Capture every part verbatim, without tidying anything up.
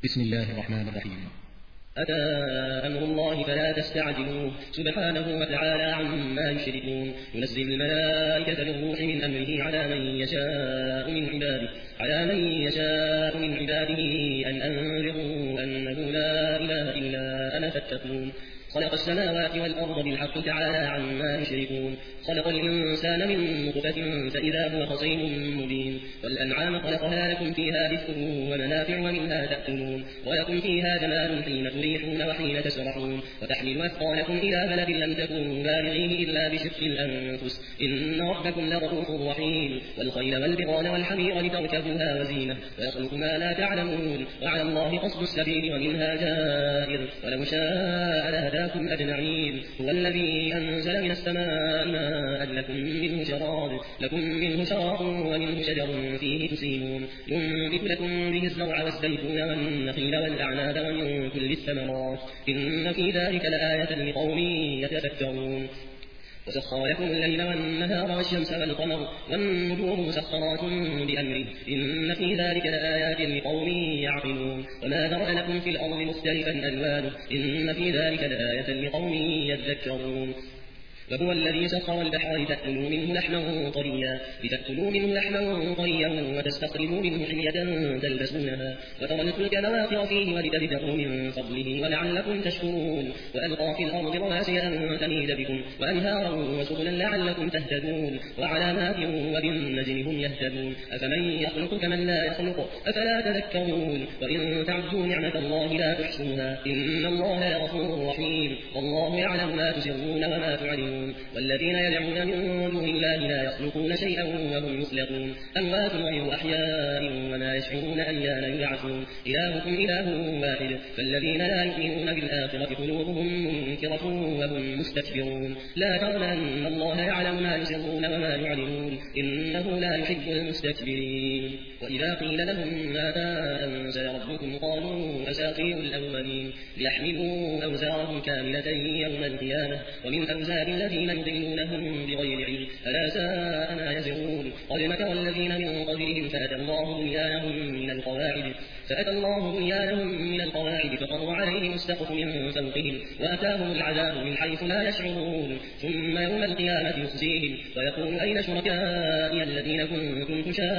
بسم الله الرحمن الرحيم. أتى أمر الله فلا تستعجلوه سبحانه وتعالى عما يشركون. ينزل الملائكة بالروح من أمره على من يشاء من عباده على من يشاء من عباده أن أنذروا أنه لا إله إلا أنا فاتقون. خلق السماوات والأرض بالحق تعالى عما يشركون. خلق الإنسان من نطفة فإذا هو خصيم مبين. والأنعام خلقها لكم فيها دفء ومنافع ومنها تأكلون ولكم فيها جمال حين تريحون وحين تسرحون وتحمل أثقالكم إلى بلد لم تكونوا بالغيه إلا بشق الأنفس إن ربكم لرؤوف رحيم. والخيل والبغال والحمير لتركبوها وزينة ويخلق ما لا تعلمون وعلى الله قصد السبيل ومنها جائر ولو شاء لهداكم أجمعين. هو الذي أنزل من السماء ماء لكم منه شراب لكم منه شراب ومنه شجر فيه تسيمون. ينبت لكم به الزرع والزيتون والنخيل والأعناب ومن كل الثمرات إن في ذلك لآية لقوم يتفكرون. وسخر لكم الليل والنهار والشمس والقمر والنجوم مسخرات بأمره إن في ذلك لآيات لقوم يعقلون. وما ذرأ لكم في الأرض مختلفا ألوانه إن في ذلك لآية لقوم يذكرون. وهو الذي سخر البحر لتأكلوا منه لحما طريا لتأكلوا منه لحما طريا وتستخرجوا منه حلية تلبسونها وترى الفلك مواخر فيه ولتبتغوا من فضله ولعلكم تشكرون. وألقى في الأرض رواسي أن تميد بكم وأنهارا وسبلا لعلكم تهتدون وعلامات وبالنجم هم يهتدون. أفمن يخلق كمن لا يخلق أفلا تذكرون. وإن تعدوا نعمة الله لا تحصوها إن الله لغفور رحيم. والله يعلم ما تسرون وما تعلنون. والذين يدعون من دون الله لا يخلقون شيئا وهم يخلقون أموات غير أحياء وما يشعرون أيان يبعثون. إلهكم إله واحد فالذين لا يؤمنون بالآخرة قلوبهم منكرة وهم مستكبرون. لا ترون أن الله يعلم ما يسرون وما يعلنون إنه لا يحب المستكبرين. وإذا قيل لهم ماذا أنزل ربكم قالوا أساطير الأولين ليحملوا أوزارهم كاملة يوم القيامة ومن أوزار الذين يضلونهم بغير علم ألا ساء ما يزرون. قد مكر الذين من قبلهم فأتى الله بنيانهم من القواعد فأتى الله بنيانهم من القواعد فقر عليهم السقف من فوقهم وأتاهم العذاب من حيث لا يشعرون. ثم يوم القيامة يخزيهم ويقول أين شركائي الذين كنتم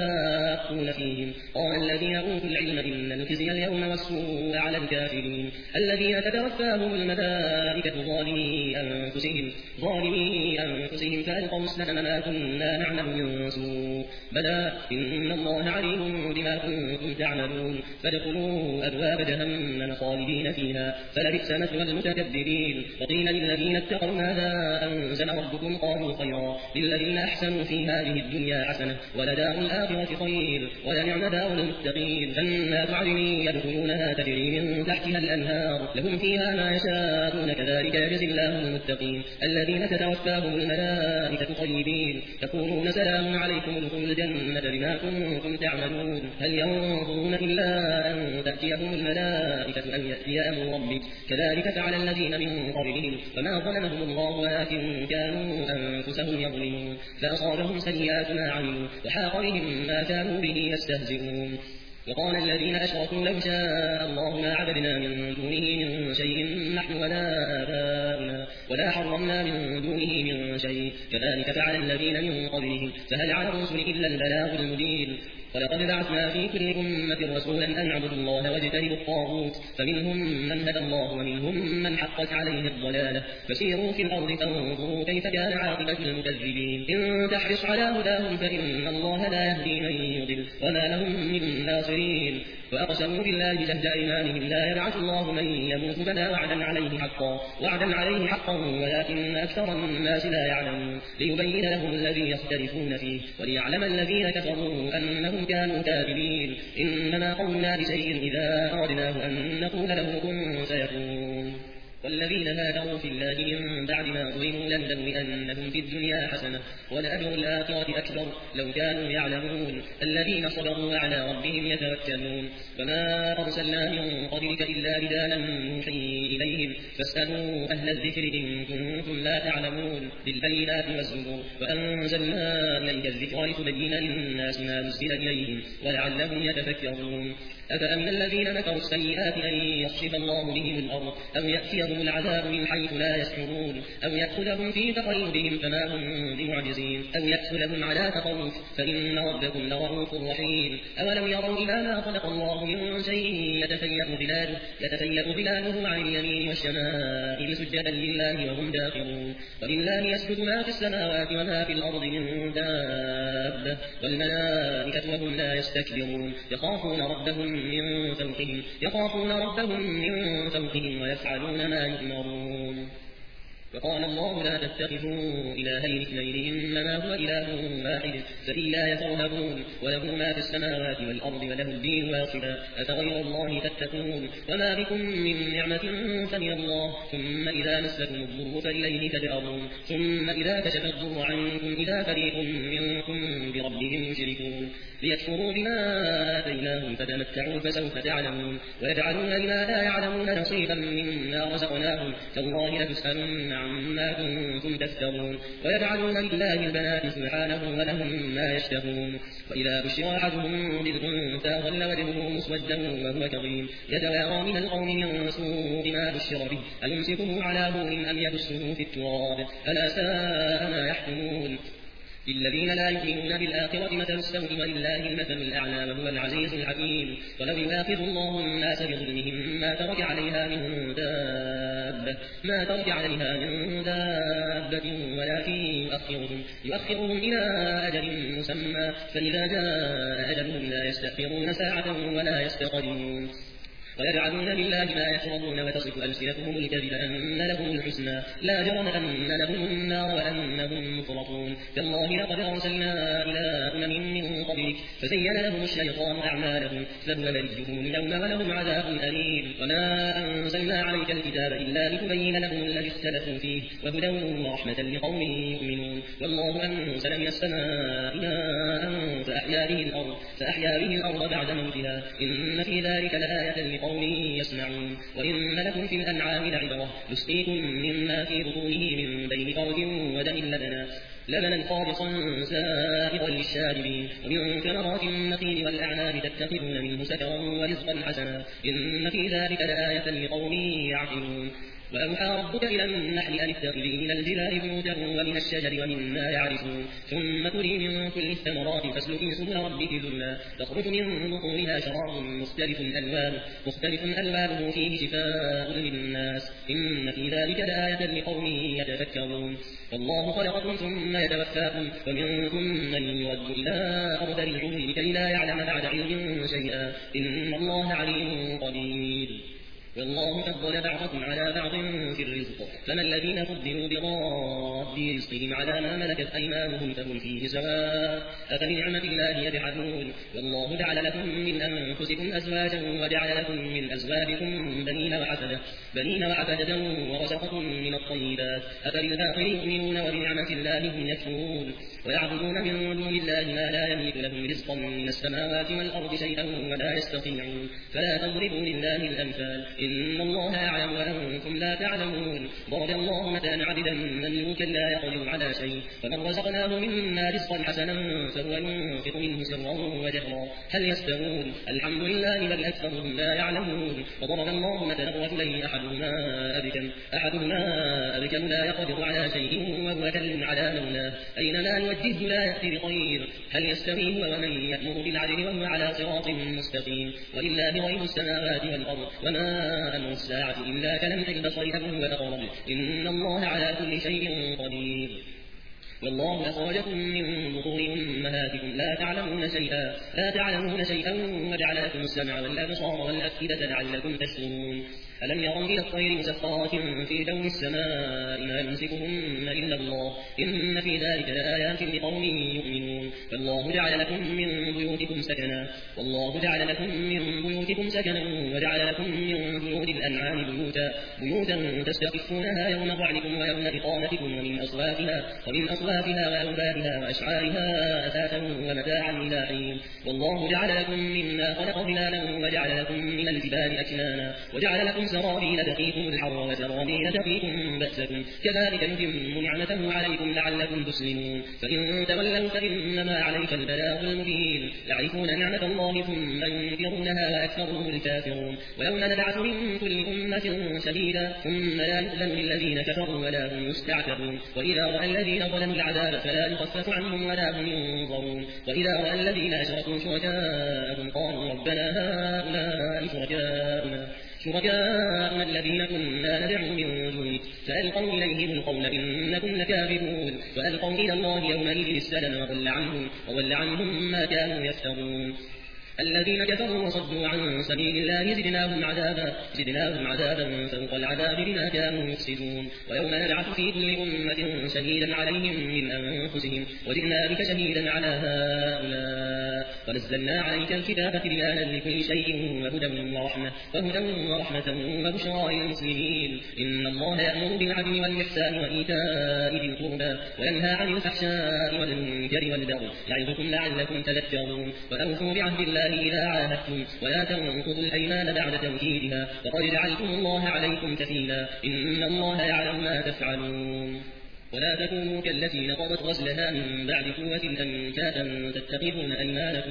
تشاقون فيهم قال الذين أوتوا العلم إن الخزي اليوم والسوء على الكافرين الذين تتوفاهم الملائكة ظالمي أنفسهم ظالمي أنفسهم فألقوا السلم ما كنا نعمل من سوء بلى إن الله عليم بما كنتم تعملون. فادخلوا أبواب جهنم خالدين فيها فلبئس مثوى المتكبرين. وقيل للذين اتقوا ماذا أنزل ربكم قالوا خيرا للذين أحسنوا في هذه الدنيا حسنة ولدار الآخرة خير ولنعم دار المتقين. جنات عدن يدخلونها تجري من تحتها الأنهار لهم فيها ما يشاءون كذلك يجزي الله المتقين الذين تتوفاهم الملائكة طيبين يقولون سلام عليكم ادخلوا الجنة بما كنتم تعملون. هل ينظرون إلا أن تأتيهم الملائكة أن يأتي أمر ربك كذلك فعل الذين من قبلهم وما ظلمهم الله ولكن كانوا أنفسهم يظلمون. فأصابهم سيئات ما عملوا وحاق بهم ما كانوا به يستهزئون. وقال الذين أشركوا لو شاء الله ما عبدنا من دونه من شيء نحن ولا آباؤنا ولا حرمنا من دونه من شيء كذلك فعل الذين من قبلهم فهل على الرسل إلا البلاغ المبين. ولقد بعثنا في كل أمة رسولا أن اعبدوا الله واجتنبوا الطاغوت فمنهم من هدى الله ومنهم من حقت عليه الضلالة فسيروا في الأرض فانظروا كيف كان عاقبة المكذبين. إن تحرص على هداهم فإن الله لا يهدي من يضل وما لهم من ناصرين. وأقسموا بالله جهد أيمانهم لا يبعث الله من يموت بلى وعدا عليه حقا وعدا عليه حقا ولكن أكثر الناس لا يعلمون. ليبين لهم الذي يختلفون فيه وليعلم الذين كفروا أنهم كانوا كاذبين. إنما قولنا لشيء إذا أردناه أن نقول له كن فيكون. والذين هاجروا في الله من بعد ما ظلموا لنبوئنهم في الدنيا حسنة ولأجر الآخرة أكبر لو كانوا يعلمون الذين صبروا وعلى ربهم يتوكلون وما أرسلنا من قبلك إلا رجالا نوحي إليهم فاسألوا أهل الذكر إن كنتم لا تعلمون بالبينات والزبور وأنزلنا إليك الذكر لتبين للناس ما نزل إليهم ولعلهم يتفكرون أفأمن الذين مكروا السيئات أن يخسف الله بهم الأرض أو يأتيهم العذاب من حيث لا يشعرون أو يأخذهم في تقلبهم فما هم بمعجزين أو يأخذهم على تخوف فإن ربكم لرؤوف رحيم أولم يروا إلى ما خلق الله من شيء يتفيأ ظلاله يتفيأ ظلاله عن اليمين والشمائل سجدا لله وهم داخرون ولله يسجد ما في السماوات وما في الأرض من دابة والملائكة وهم لا يستكبرون يخافون ربهم من فوقهم يخافون ربهم من فوقهم ويفعلون ما يؤمرون وقال الله لا تتخذوا إلهين اثنين إنما هو إله واحد فإياي فارهبون وله ما في السماوات والأرض وله الدين واصبا أفغير الله تتقون وما بكم من نعمة فمن الله ثم إذا مسكم الضر فإليه تجأرون ثم إذا كشف الضر عنكم إذا فريق منكم بربهم يشركون ليكفروا بما آتيناهم فتمتعوا فسوف تعلمون ويجعلون لما لا يعلمون نصيبا مما رزقناهم تالله لتسألن عما كنتم تفترون ويجعلون لله البنات سبحانه ولهم ما يشتهون وإذا بشر أحدهم بالأنثى ظل وجهه مسودا وهو كظيم يتوارى من القوم من سوء ما بشر به أيمسكه على هون أم يدسه في التراب ألا ساء ما يحكمون للذين لا يؤمنون بالآخرة مثل السوء ولله المثل الأعلى وهو العزيز الحكيم ولو يؤاخذ الله الناس بظلمهم ما ترك عليها من دابة ما ترك عليها من دابة ولكن يؤخرهم يؤخرهم إلى أجل مسمى فإذا جاء أجلهم لا يستأخرون ساعة ولا يستقدمون ويجعلون لله ما يشربون وتصف ألسنتهم الكذب أن لهم الحسنى لا جرم أن لهم النار وأنهم مفرطون تالله لقد أرسلنا إلى أمم من قبلك فزين لهم الشيطان أعمالهم فهو وليهم اليوم ولهم عذاب أليم وما أنزلنا عليك الكتاب إلا لتبين لهم الذي اختلفوا فيه وهدى ورحمة لقوم يؤمنون والله أنزل من السماء ماء فأحيا به الأرض فأحيا به الأرض بعد موتها إن في ذلك لآية قوم يسمعون وإن لكم في الأنعام لعبرة نسقيكم مما في بطونه من بين فرد ودم لبنا لبنا خالصا سائغا للشاربين ومن ثمرات النخيل والأعناب تتخذون منه سكرا ورزقا حسنا إن في ذلك لآية لقوم يعقلون وأوحى ربك إلى النحل أن اتخذي من الجبال بيوتا ومن الشجر ومما يعرشون ثم كلي من كل الثمرات فاسلكي سبل ربك ذللا تخرج من بطونها شراب مختلف ألوانه مختلف ألوانه فيه شفاء للناس إن في ذلك لآية لقوم يتفكرون والله خلقكم ثم يتوفاكم ومنكم من يرد إلى أرذل العمر لكي لا يعلم بعد علم شيئا إن الله عليم قدير والله فضل بعضكم على بعض في الرزق فما الذين فضلوا براد رزقهم على ما ملكت أيمانهم فهم فيه سواء أفبنعمة الله يجحدون والله جعل لكم من أنفسكم أزواجا وجعل لكم من أزواجكم بنين وحفدة بنين وحفدة ورزقكم من الطيبات أفبالباطل يؤمنون وبنعمة الله هم يكفرون ويعبدون من دون الله ما لا يملك لهم رزقا من السماوات والأرض شيئا ولا يستطيعون فلا تضربوا لله الأمثال إن الله يعلم وأنتم لا تعلمون ضرب الله مثلا عبدا مملوكا لا يقدر على شيء فمن رزقناه منا رزقا حسنا فهو ينفق منه سرا وجهرا هل يستوون الحمد لله بل أكثرهم لا يعلمون وضرب الله مثلا رجلين أحدهما أبكم أحدهما أبكم لا يقدر على شيء وهو كل على مولاه أينما يوجهه لا يأتي بخير هل يستوي هو ومن يأمر بالعدل وهو على صراط مستقيم ولله غيب السماوات والأرض وما أمر الساعة إلا كلمح البصر أو هو أقرب إن الله على كل شيء قدير والله أخرجكم من بطون أمهاتكم لا تعلمون شيئا لا تعلمون شيئا وجعل لكم السمع والأبصار والأفئدة لعلكم تشكرون ألم يروا إلى الطير مسخرات في جو السماء ما يمسكهن إلا الله إن في ذلك لآيات لقوم يؤمنون فالله جعل لكم من بيوتكم سكنا والله جعل لكم من بيوتكم سكنا وجعل لكم من جلود الأنعام بيوتا بيوتا تستخفونها يوم ضعنكم ويوم إقامتكم ومن أصواتها ومن أصواتها وأوبارها وأشعارها أثاثا ومتاعا إلى حين والله جعل لكم مما خلق ظلالا وجعل لكم من الجبال أكنانا وجعل لكم سرابيل تقيكم الحر وسرابيل تقيكم بأسكم كذلك نتم نعمته عليكم لعلكم تسلمون فإن تولوا فإنما عليك البلاغ المبين يعرفون نعمة الله ثم ينكرونها وأكثرهم الكافرون ويوم نبعث من كل أمة شهيدا ثم لا يؤذن للذين كفروا ولا هم يستعتبون وإذا رأى الذين ظلموا العذاب فلا يخفف عنهم ولا هم ينظرون وإذا رأى الذين أشركوا شركاءهم قالوا ربنا هؤلاء شركاؤنا شركاءنا الذين كنا ندعو من دونك فألقوا إليهم القول إنكم لكاذبون وألقوا إلى الله يومئذ السلم وضل عنهم, وضل عنهم ما كانوا يفترون الذين كفروا وصدوا عن سبيل الله زدناهم عذابا زدناهم عذابا فوق العذاب بما كانوا يفسدون ويوم نبعث في كل أمة شهيدا عليهم من أنفسهم وجئنا بك شهيدا على هؤلاء ونزلنا عليك الكتاب تبيانا لكل شيء وهدى ورحمة وهدى ورحمة وبشرى للمسلمين إن الله يأمر بالعدل والإحسان وإيتاء ذي القربى وينهى عن الفحشاء والمنكر والبغي يعظكم لعلكم تذكرون وأوفوا بعهد الله إذا عاهدتم ولا تنقضوا الأيمان بعد توكيدها وقد جعلتم الله عليكم كفيلا إن الله يعلم ما تفعلون ولا تكونوا كالتي نقضت غزلها من بعد قوة أنكاتا تتخذون أيمانكم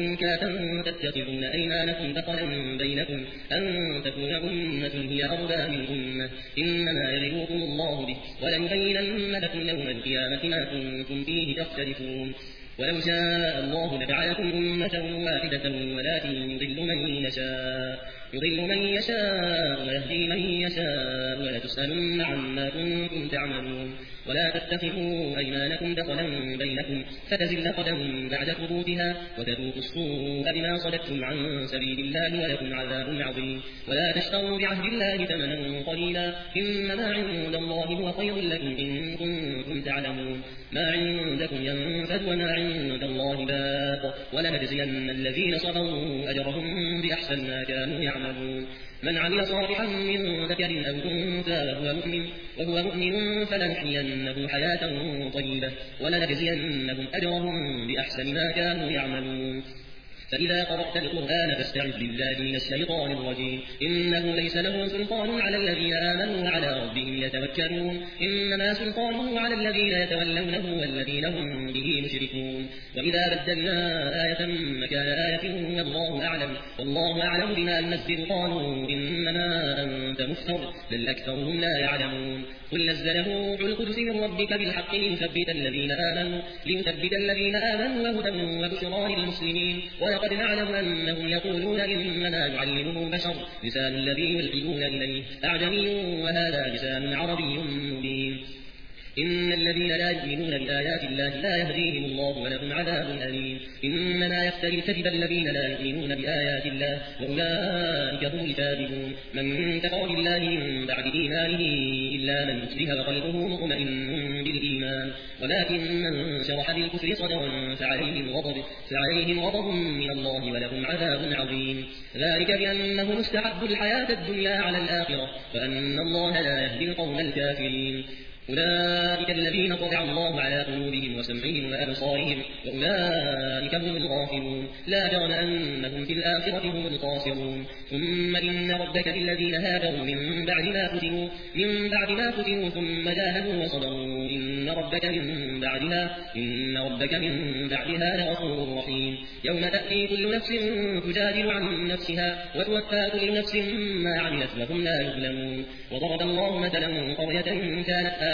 أنكاتا تتخذون أيمانكم دخلا بينكم أن تكون أمة هي أربى من أمة إنما يبلوكم الله به وليبينن لكم يوم القيامة ما كنتم فيه تختلفون ولو شاء الله لجعلكم أمة واحدة ولكن يضل من يشاء يضل من يشاء ويهدي من يشاء ولتسألن عما كنتم تعملون ولا تتخذوا أيمانكم دخلا بينكم فتزل قدم بعد ثبوتها وتذوقوا السوء بما صددتم عن سبيل الله ولكم عذاب عظيم ولا تشتروا بعهد الله ثمنا قليلا إنما عند الله هو خير لكم إن كنتم تعلمون ما عندكم ينفد وما عند الله باق ولنجزين الذين صبروا أجرهم بأحسن ما كانوا يعملون من عمل صالحا من ذكر أو أنثى وهو مؤمن وهو مؤمن فلنحيينه حياة طيبة ولنجزينهم أجرهم بأحسن ما كانوا يعملون فإذا قرأت القرآن فاستعذ بالله من الشيطان الرجيم إنه ليس له سلطان على الذين آمنوا وعلى ربهم يتوكلون إنما سلطانه على الذين يتولونه والذين هم به مشركون وإذا بدلنا آية مكان آية والله أعلم والله أعلم بما ننزل قالوا إنما أنت مفتر بل أكثرهم لا يعلمون قل نزله روح القدس من ربك بالحق ليثبت الذين آمنوا ليثبت الذين آمنوا وهدى وبشرى للمسلمين ولقد نعلم أنهم يقولون إنما يعلمه بشر لسان الذي يلحدون إليه أعجمي وهذا لسان عربي مبين إن الذين لا يؤمنون بآيات الله لا يهديهم الله ولهم عذاب أليم إنما يفتري الكذب الذين لا يؤمنون بآيات الله وأولئك هم الكاذبون من كفر بالله من بعد إيمانه إلا من أكره وقلبه مطمئن بالإيمان ولكن من شرح بالكفر صدرا فعليهم غضب فعليهم غضب من الله ولهم عذاب عظيم ذلك بأنهم استحبوا الحياة الدنيا على الآخرة وأن الله لا يهدي القوم الكافرين أولئك الذين طبع الله على قلوبهم وسمعهم وأبصارهم وأولئك هم الغافلون لا جرم أنهم في الآخرة هم الخاسرون ثم إن ربك للذين هاجروا من بعد ما فتنوا من بعد ما فتنوا ثم جاهدوا وصبروا إن ربك من بعدها إن ربك من بعدها لغفور رحيم يوم تأتي كل نفس تجادل عن نفسها وتوفى كل نفس ما عملت وهم لا يظلمون وضرب الله مثلا قرية كانت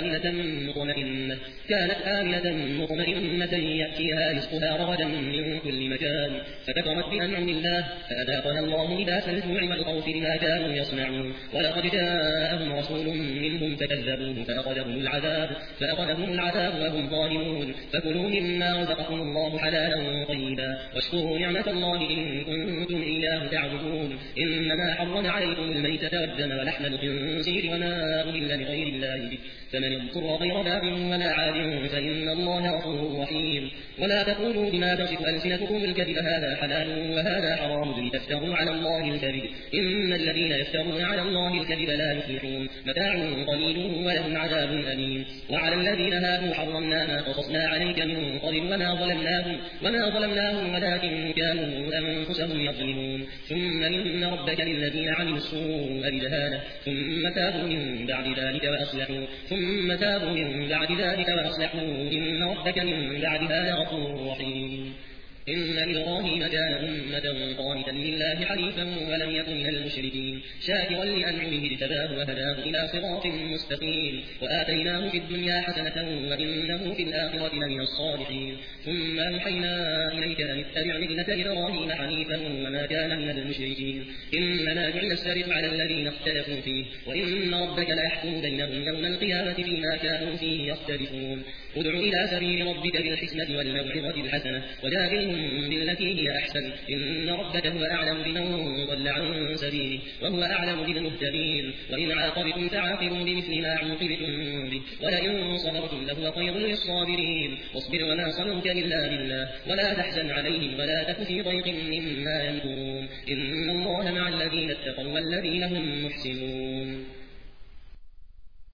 آمنة مطمئنة كانت آمنة مطمئنة يأتيها رزقها رغدا من كل مكان فكفرت بأنعم الله فأذاقها الله لباس الجوع والخوف بما كانوا يصنعون ولقد جاءهم رسول منهم فكذبوه فأخذهم العذاب فأخذهم العذاب وهم ظالمون فكلوا مما رزقكم الله حلالا طيبا واشكروا نعمة الله إن كنتم إياه تعبدون إنما حرم عليكم الميتة والدم ولحم الخنزير وما أهل لغير الله به فمن اضطر غير باغ ولا عاد فإن الله غفور رحيم ولا تقولوا بما تصف ألسنتكم الكذب هذا حلال وهذا حرام لتفتروا على الله الكذب إن الذين يفترون على الله الكذب لا يفلحون متاع قليل ولهم عذاب أليم وعلى الذين هادوا حرمنا ما قصصنا عليك من قبل وما ظلمناهم وما ظلمناهم ولكن كانوا أنفسهم يظلمون ثم إن ربك للذين عملوا السوء بجهالة ثم تابوا من بعد ذلك وأصلحوا ثم تابوا من بعد ذلك وأصلحوا إن ربك من بعدها لغفور رحيم إن إبراهيم كان أمة قانتا لله حنيفا ولم يكن من المشركين شاكرا لأنعمه اجتباه وهداه إلى صراط مستقيم وآتيناه في الدنيا حسنة وإنه في الآخرة لمن الصالحين ثم أوحينا إليك أن اتبع ملة إبراهيم حنيفا وما كان من المشركين إنما جعل السبت على الذين اختلفوا فيه وإن ربك ليحكم بينهم يوم القيامة فيما كانوا فيه يختلفون ادع إلى سبيل ربك بالحكمة والموعظة الحسنة وجادلهم بالتي هي أحسن إن ربك هو أعلم بمن ضل عن سبيله وهو أعلم بالمهتدين وإن عاقبتم فعاقبوا بمثل ما عوقبتم به ولئن صبرتم لهو خير للصابرين واصبر وما صبرك إلا بالله ولا تحزن عليهم ولا تك في ضيق مما يمكرون إن الله مع الذين اتقوا والذين هم محسنون